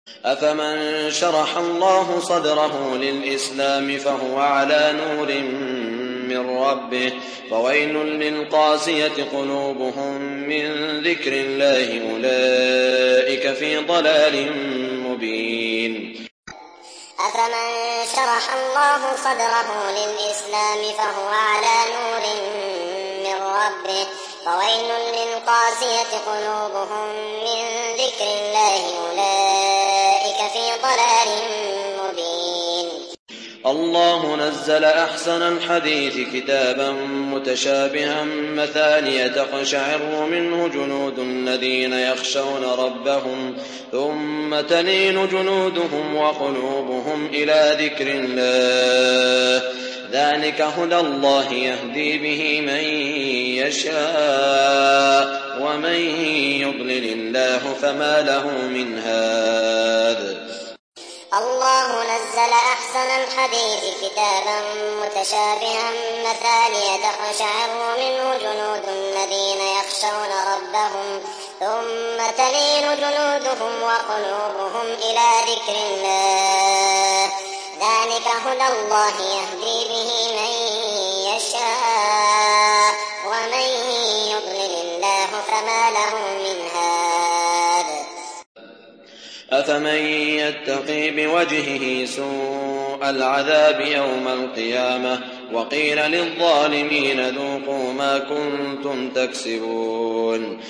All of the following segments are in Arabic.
أفمن شرح الله صدره للإسلام فهو على نور من ربه فويل للقاسية قلوبهم من ذكر الله أولئك في ضلال مبين. أفمن شرح الله صدره للإسلام فهو على نور من ربه فويل للقاسية قلوبهم من ذكر الله أولئك في ضلال مبين. الله نزل أحسن الحديث كتابا متشابها مثانية تقشعر منه جلود الذين يخشون ربهم ثم تلين جلودهم وقلوبهم إلى ذكر الله ذلك هدى الله يهدي به من يشاء ومن يضلل الله فما له من هاد. الله نزل أحسن الحديث كتابا متشابها مثانية تقشعر منه جلود الذين يخشون ربهم ثم تلين جلودهم وقلوبهم إلى ذكر الله ذلك هدى الله يهدي به من يشاء ومن يضلل الله فما له من هاد. أفمن يتقي بوجهه سوء العذاب يوم القيامة وقيل للظالمين ذوقوا ما كنتم تكسبون.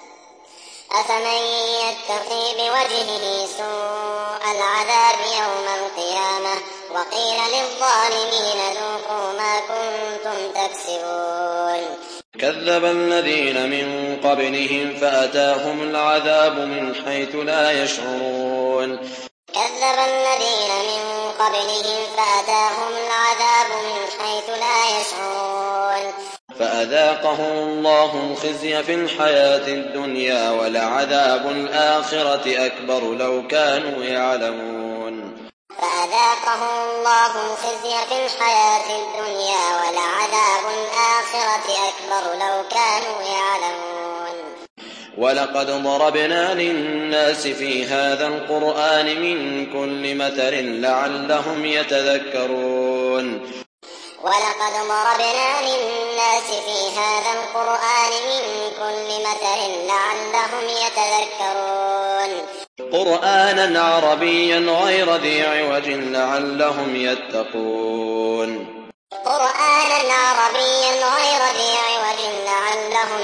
أفمن يتقي بوجهه سوء العذاب يوم القيامة وقيل للظالمين ذوقوا ما كنتم تكسبون. كذب الذين من قبلهم فأتاهم العذاب من حيث لا يشعرون. كذب الذين من قبلهم فأتاهم العذاب من حيث لا يشعرون. فأذاقهم الله الخزي في الحياة الدنيا ولعذاب الآخرة أكبر لو كانوا يعلمون. فأذاقهم الله الخزي في الحياة الدنيا ولعذاب الآخرة أكبر لو كانوا يعلمون. ولقد ضربنا للناس في هذا القرآن من كل مثل لعلهم يتذكرون. ولقد ضربنا للناس في هذا القرآن من كل مثل لعلهم يتذكرون. قرآنا عربيا غير ذي عوج لعلهم يتقون. قرآنا عربيا غير ذي عوج لعلهم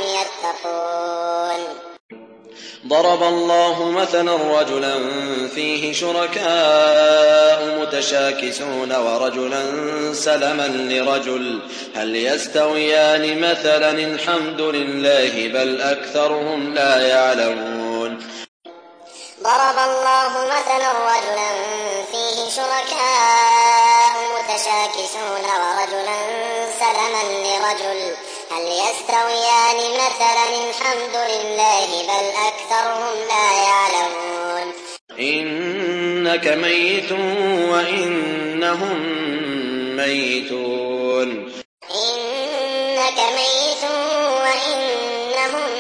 يتقون. ضرب الله مثلا رجلا فيه شركاء متشاكسون ورجلا سلما لرجل هل يستويان مثلا الحمد لله بل أكثرهم لا يعلمون. ضرب الله مثلا رجلا فيه شركاء متشاكسون ورجلا سلما لرجل هل يستويان مثلا الحمد لله بل أكثرهم لا يعلمون. إنك ميت وإنهم ميتون. إنك ميت وإنهم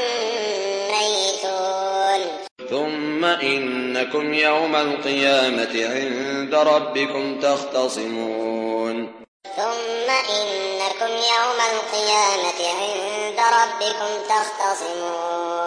ميتون. ثم إنكم يوم القيامة عند ربكم تختصمون. ثم إنكم يوم القيامة عند ربكم تختصمون.